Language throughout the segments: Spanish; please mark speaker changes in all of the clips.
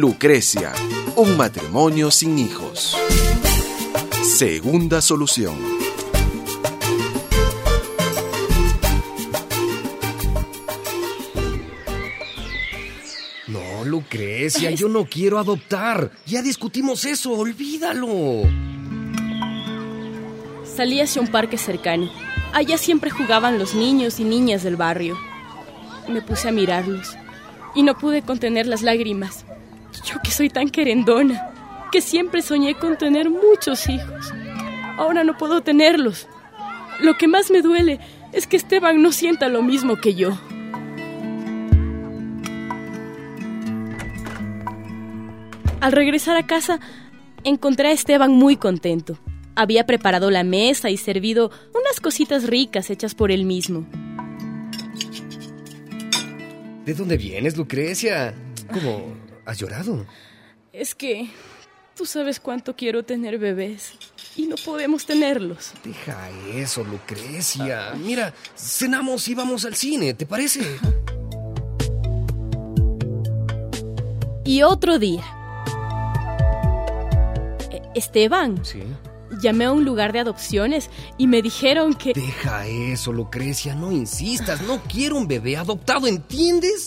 Speaker 1: Lucrecia, un matrimonio sin hijos. Segunda solución.
Speaker 2: No, Lucrecia, yo no quiero adoptar. Ya discutimos eso, olvídalo.
Speaker 3: Salí hacia un parque cercano. Allá siempre jugaban los niños y niñas del barrio. Me puse a mirarlos y no pude contener las lágrimas. Yo que soy tan querendona, que siempre soñé con tener muchos hijos. Ahora no puedo tenerlos. Lo que más me duele es que Esteban no sienta lo mismo que yo. Al regresar a casa, encontré a Esteban muy contento. Había preparado la mesa y servido unas cositas ricas hechas por él mismo.
Speaker 2: ¿De dónde vienes, Lucrecia? ¿Cómo? ¿Has llorado?
Speaker 3: Es que tú sabes cuánto quiero tener bebés y no podemos tenerlos.
Speaker 2: Deja eso, Lucrecia. Mira, cenamos y vamos al cine, ¿te parece?
Speaker 3: Y otro día. Esteban.
Speaker 2: Sí.
Speaker 3: Llamé a un lugar de adopciones y me dijeron que...
Speaker 2: Deja eso, Lucrecia, no insistas. No quiero un bebé adoptado, ¿entiendes?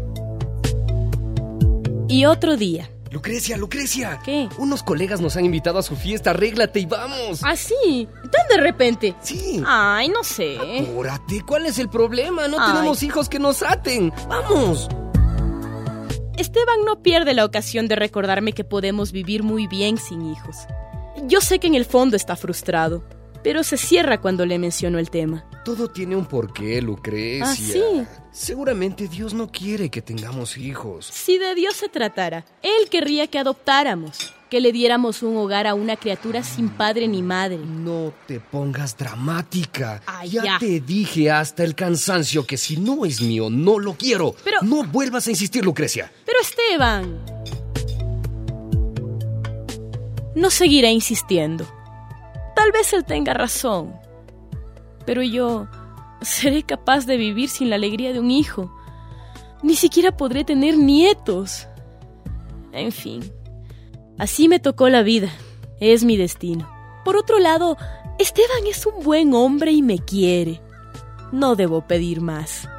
Speaker 3: Y otro día.
Speaker 2: Lucrecia.
Speaker 3: ¿Qué?
Speaker 2: Unos colegas nos han invitado a su fiesta, arréglate y vamos.
Speaker 3: ¿Ah, sí? ¿Tan de repente?
Speaker 2: Sí.
Speaker 3: Ay, no sé.
Speaker 2: Apúrate, ¿cuál es el problema? No
Speaker 3: Ay.
Speaker 2: tenemos hijos que nos aten. ¡Vamos!
Speaker 3: Esteban no pierde la ocasión de recordarme que podemos vivir muy bien sin hijos. Yo sé que en el fondo está frustrado, pero se cierra cuando le menciono el tema.
Speaker 2: Todo tiene un porqué, Lucrecia.
Speaker 3: ¿Ah, sí?
Speaker 2: Seguramente Dios no quiere que tengamos hijos.
Speaker 3: Si de Dios se tratara, Él querría que adoptáramos, que le diéramos un hogar a una criatura sin padre ni madre.
Speaker 2: No te pongas dramática.
Speaker 3: Ay,
Speaker 2: ya
Speaker 3: ya.
Speaker 2: te dije hasta el cansancio que si no es mío, no lo quiero.
Speaker 3: Pero...
Speaker 2: No vuelvas a insistir, Lucrecia.
Speaker 3: Pero Esteban... No seguiré insistiendo. Tal vez él tenga razón, pero yo seré capaz de vivir sin la alegría de un hijo. Ni siquiera podré tener nietos. En fin, así me tocó la vida. Es mi destino. Por otro lado, Esteban es un buen hombre y me quiere. No debo pedir más.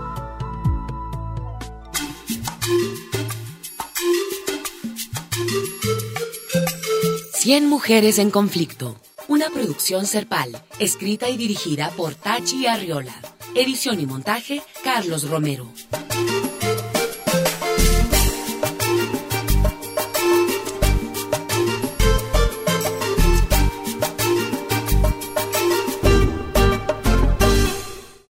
Speaker 4: Cien mujeres en conflicto. Una producción Serpal, escrita y dirigida por Tachi Arriola. Edición y montaje, Carlos Romero.